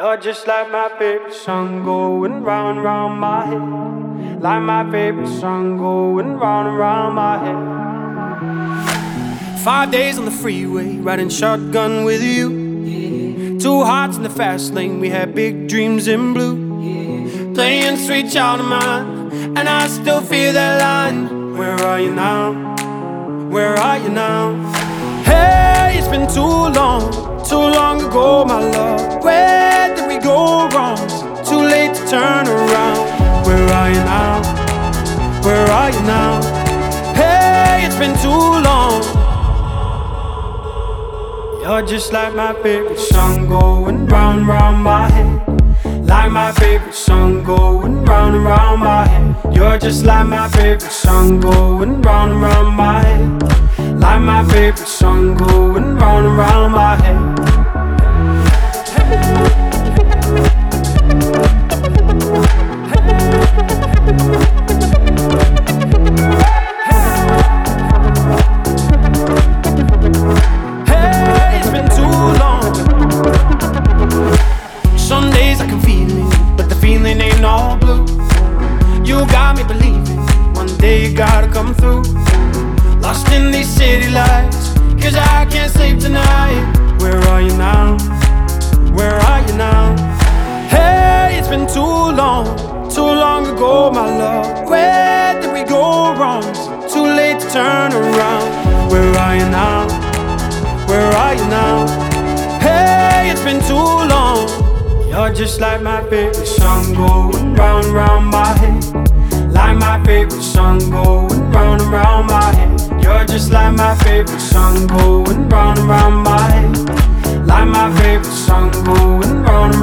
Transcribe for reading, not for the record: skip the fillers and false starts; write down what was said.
You're just like my favorite song going round and round my head. Like my favorite song going round and round my head. 5 days on the freeway, riding shotgun with you. Yeah. 2 hearts in the fast lane, we had big dreams in blue. Yeah. Playing Sweet Child of Mine, and I still feel that line. Where are you now? Where are you now? Hey, it's been too long ago, my love. Where did we go wrong? Too late to turn around. Where are you now? Where are you now? Hey, it's been too long. You're just like my favorite song going round and round my head. Like my favorite song going round and round my head. You're just like my favorite song going round and round my head. Like my favorite song going round and round my head. Hey, it's been too long. Some days I can feel it, but the feeling ain't all blue. You got me believing one day you gotta come through. Lost in these city lights, cause I can't sleep tonight. Where are you now? Where are you now? Hey, it's been too long ago, my love. Where did we go wrong? Too late to turn around. Where are you now? Where are you now? Hey, it's been too long. You're just like my favorite song going round and round my head. Like my favorite song going round and round my head. You're just like my favorite song going round and round my head. Like my favorite song going round and round.